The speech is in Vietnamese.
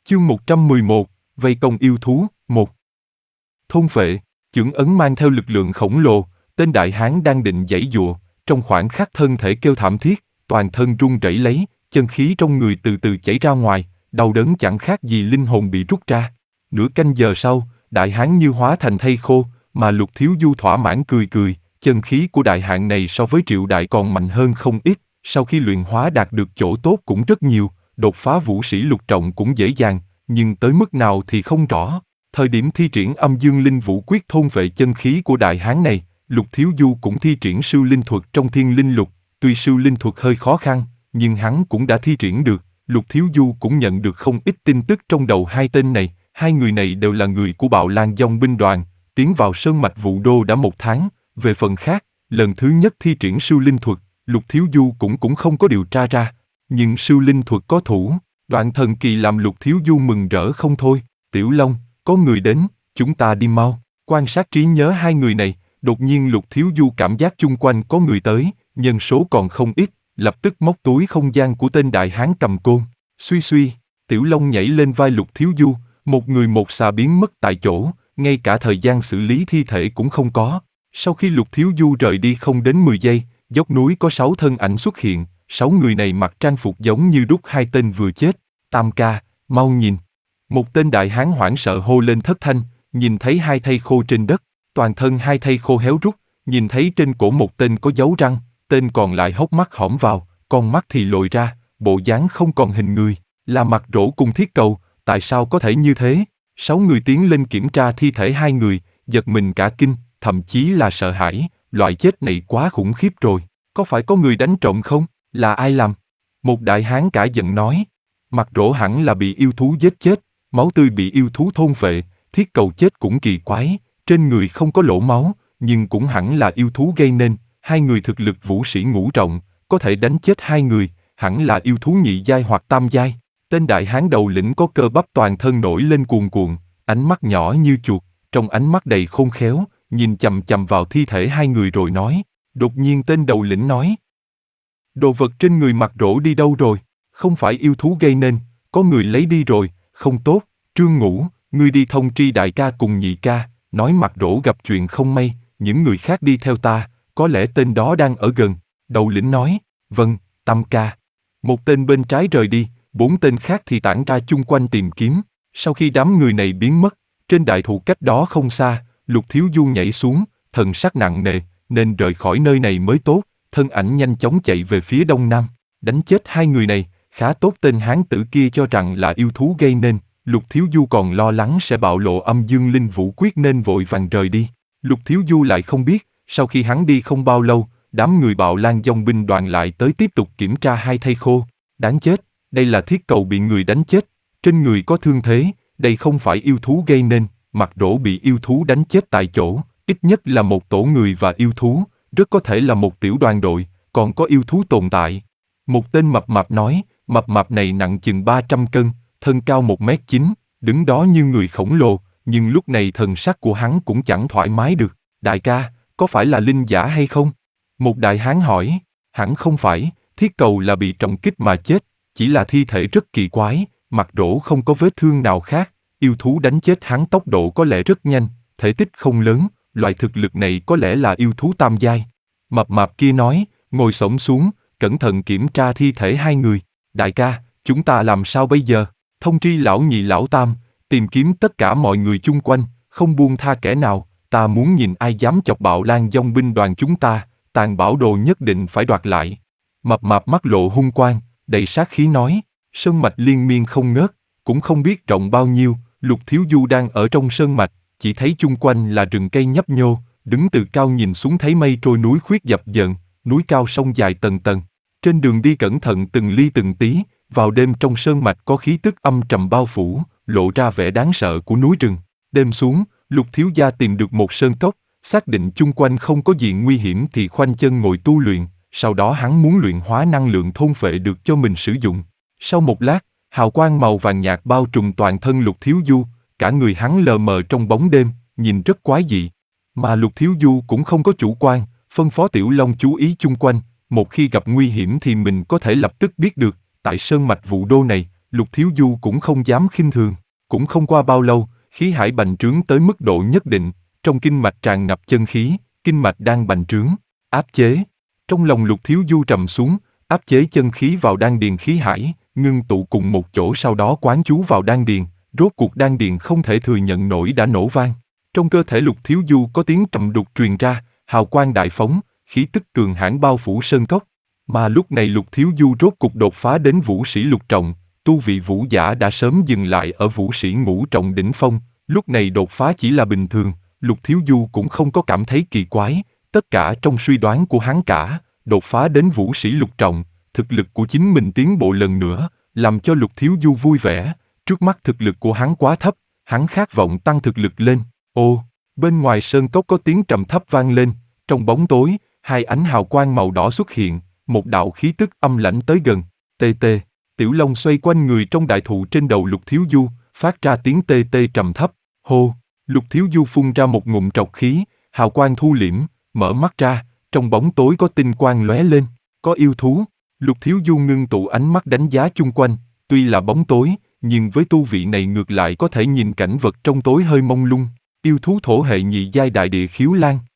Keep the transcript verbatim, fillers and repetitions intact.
Chương một trăm mười một, vây công yêu thú, một. Thôn phệ, chưởng ấn mang theo lực lượng khổng lồ, tên đại hán đang định giãy giụa, trong khoảnh khắc thân thể kêu thảm thiết, toàn thân run rẩy lấy, chân khí trong người từ từ chảy ra ngoài, đau đớn chẳng khác gì linh hồn bị rút ra. Nửa canh giờ sau, đại hán như hóa thành thây khô, mà Lục Thiếu Du thỏa mãn cười cười, chân khí của đại hán này so với Triệu Đại còn mạnh hơn không ít, sau khi luyện hóa đạt được chỗ tốt cũng rất nhiều, đột phá vũ sĩ lục trọng cũng dễ dàng, nhưng tới mức nào thì không rõ. Thời điểm thi triển âm dương linh vũ quyết thôn vệ chân khí của đại hán này, Lục Thiếu Du cũng thi triển siêu linh thuật trong thiên linh lục, tuy siêu linh thuật hơi khó khăn, nhưng hắn cũng đã thi triển được. Lục Thiếu Du cũng nhận được không ít tin tức trong đầu hai tên này, hai người này đều là người của Bạo Lan Dòng binh đoàn, tiến vào sơn mạch Vũ Đô đã một tháng. Về phần khác, lần thứ nhất thi triển siêu linh thuật, Lục Thiếu Du cũng cũng không có điều tra ra, nhưng siêu linh thuật có thủ, đoạn thần kỳ làm Lục Thiếu Du mừng rỡ không thôi. Tiểu Long, có người đến, chúng ta đi mau. Quan sát trí nhớ hai người này, đột nhiên Lục Thiếu Du cảm giác chung quanh có người tới, nhân số còn không ít, lập tức móc túi không gian của tên đại hán cầm côn. Suy suy, Tiểu Long nhảy lên vai Lục Thiếu Du, một người một xà biến mất tại chỗ, ngay cả thời gian xử lý thi thể cũng không có. Sau khi Lục Thiếu Du rời đi không đến mười giây, dốc núi có sáu thân ảnh xuất hiện, sáu người này mặc trang phục giống như đúc hai tên vừa chết. Tam ca, mau nhìn. Một tên đại hán hoảng sợ hô lên thất thanh, nhìn thấy hai thây khô trên đất, toàn thân hai thây khô héo rút, nhìn thấy trên cổ một tên có dấu răng, tên còn lại hốc mắt hõm vào, con mắt thì lồi ra, bộ dáng không còn hình người, là Mặt Rỗ cùng Thiết Cầu, tại sao có thể như thế? Sáu người tiến lên kiểm tra thi thể hai người, giật mình cả kinh, thậm chí là sợ hãi, loại chết này quá khủng khiếp rồi, có phải có người đánh trộm không? Là ai làm? Một đại hán cả giận nói, Mặt Rỗ hẳn là bị yêu thú giết chết, máu tươi bị yêu thú thôn phệ, Thiết Cầu chết cũng kỳ quái, trên người không có lỗ máu, nhưng cũng hẳn là yêu thú gây nên, hai người thực lực vũ sĩ ngũ trọng, có thể đánh chết hai người, hẳn là yêu thú nhị giai hoặc tam giai. Tên đại hán đầu lĩnh có cơ bắp toàn thân nổi lên cuồn cuộn, ánh mắt nhỏ như chuột, trong ánh mắt đầy khôn khéo, nhìn chằm chằm vào thi thể hai người rồi nói. Đột nhiên tên đầu lĩnh nói, đồ vật trên người Mặt Rỗ đi đâu rồi? Không phải yêu thú gây nên, có người lấy đi rồi, không tốt. Trương Ngũ, ngươi đi thông tri đại ca cùng nhị ca, nói Mặt Rỗ gặp chuyện không may, những người khác đi theo ta, có lẽ tên đó đang ở gần. Đầu lĩnh nói, vâng, Tam ca. Một tên bên trái rời đi, bốn tên khác thì tản ra chung quanh tìm kiếm. Sau khi đám người này biến mất, trên đại thụ cách đó không xa, Lục Thiếu Du nhảy xuống, thần sắc nặng nề, nên rời khỏi nơi này mới tốt. Thân ảnh nhanh chóng chạy về phía đông nam, đánh chết hai người này, khá tốt. Tên hán tử kia cho rằng là yêu thú gây nên, Lục Thiếu Du còn lo lắng sẽ bạo lộ âm dương linh vũ quyết nên vội vàng rời đi. Lục Thiếu Du lại không biết, sau khi hắn đi không bao lâu, đám người Bạo Lan Dòng binh đoàn lại tới tiếp tục kiểm tra hai thây khô. Đáng chết, đây là Thiết Cầu bị người đánh chết, trên người có thương thế, đây không phải yêu thú gây nên, Mặt Rỗ bị yêu thú đánh chết tại chỗ, ít nhất là một tổ người và yêu thú, rất có thể là một tiểu đoàn đội, còn có yêu thú tồn tại. Một tên mập mạp nói, mập mạp này nặng chừng ba trăm cân, thân cao một mét chín, đứng đó như người khổng lồ, nhưng lúc này thần sắc của hắn cũng chẳng thoải mái được. Đại ca, có phải là linh giả hay không? Một đại hán hỏi, hẳn không phải, Thiết Cầu là bị trọng kích mà chết, chỉ là thi thể rất kỳ quái, Mặt Rỗ không có vết thương nào khác, yêu thú đánh chết hắn tốc độ có lẽ rất nhanh, thể tích không lớn, loại thực lực này có lẽ là yêu thú tam giai. Mập mạp kia nói, ngồi xổm xuống, cẩn thận kiểm tra thi thể hai người. Đại ca, chúng ta làm sao bây giờ? Thông tri lão nhị lão tam, tìm kiếm tất cả mọi người chung quanh, không buông tha kẻ nào, ta muốn nhìn ai dám chọc Bạo Lan Dòng binh đoàn chúng ta, tàn bảo đồ nhất định phải đoạt lại. Mập mạp mắt lộ hung quang, đầy sát khí nói, sơn mạch liên miên không ngớt, cũng không biết rộng bao nhiêu. Lục Thiếu Du đang ở trong sơn mạch, chỉ thấy chung quanh là rừng cây nhấp nhô, đứng từ cao nhìn xuống thấy mây trôi núi khuyết dập dờn, núi cao sông dài tầng tầng. Trên đường đi cẩn thận từng ly từng tí, vào đêm trong sơn mạch có khí tức âm trầm bao phủ, lộ ra vẻ đáng sợ của núi rừng. Đêm xuống, Lục Thiếu gia tìm được một sơn cốc, xác định chung quanh không có gì nguy hiểm thì khoanh chân ngồi tu luyện, sau đó hắn muốn luyện hóa năng lượng thôn phệ được cho mình sử dụng. Sau một lát, hào quang màu vàng nhạt bao trùm toàn thân Lục Thiếu Du, cả người hắn lờ mờ trong bóng đêm, nhìn rất quái dị. Mà Lục Thiếu Du cũng không có chủ quan, phân phó Tiểu Long chú ý chung quanh, một khi gặp nguy hiểm thì mình có thể lập tức biết được. Tại sơn mạch Vũ Đô này, Lục Thiếu Du cũng không dám khinh thường. Cũng không qua bao lâu, khí hải bành trướng tới mức độ nhất định, trong kinh mạch tràn ngập chân khí, kinh mạch đang bành trướng, áp chế. Trong lòng Lục Thiếu Du trầm xuống, áp chế chân khí vào đan điền khí hải, ngưng tụ cùng một chỗ sau đó quán chú vào đan điền, rốt cuộc đan điền không thể thừa nhận nổi đã nổ vang. Trong cơ thể Lục Thiếu Du có tiếng trầm đục truyền ra, hào quang đại phóng, khí tức cường hãn bao phủ sơn cốc. Mà lúc này Lục Thiếu Du rốt cục đột phá đến vũ sĩ lục trọng, tu vị vũ giả đã sớm dừng lại ở vũ sĩ ngũ trọng đỉnh phong, lúc này đột phá chỉ là bình thường, Lục Thiếu Du cũng không có cảm thấy kỳ quái, tất cả trong suy đoán của hắn cả, đột phá đến vũ sĩ lục trọng, thực lực của chính mình tiến bộ lần nữa, làm cho Lục Thiếu Du vui vẻ, trước mắt thực lực của hắn quá thấp, hắn khát vọng tăng thực lực lên. Ô, bên ngoài sơn cốc có tiếng trầm thấp vang lên, trong bóng tối, hai ánh hào quang màu đỏ xuất hiện, một đạo khí tức âm lãnh tới gần, tê tê. Tiểu Long xoay quanh người trong đại thụ trên đầu Lục Thiếu Du, phát ra tiếng tê tê trầm thấp, hô. Lục Thiếu Du phun ra một ngụm trọc khí, hào quang thu liễm, mở mắt ra, trong bóng tối có tinh quang lóe lên, có yêu thú. Lục Thiếu Du ngưng tụ ánh mắt đánh giá chung quanh, tuy là bóng tối, nhưng với tu vị này ngược lại có thể nhìn cảnh vật trong tối hơi mông lung. Yêu thú thổ hệ nhị giai đại địa khiếu lan,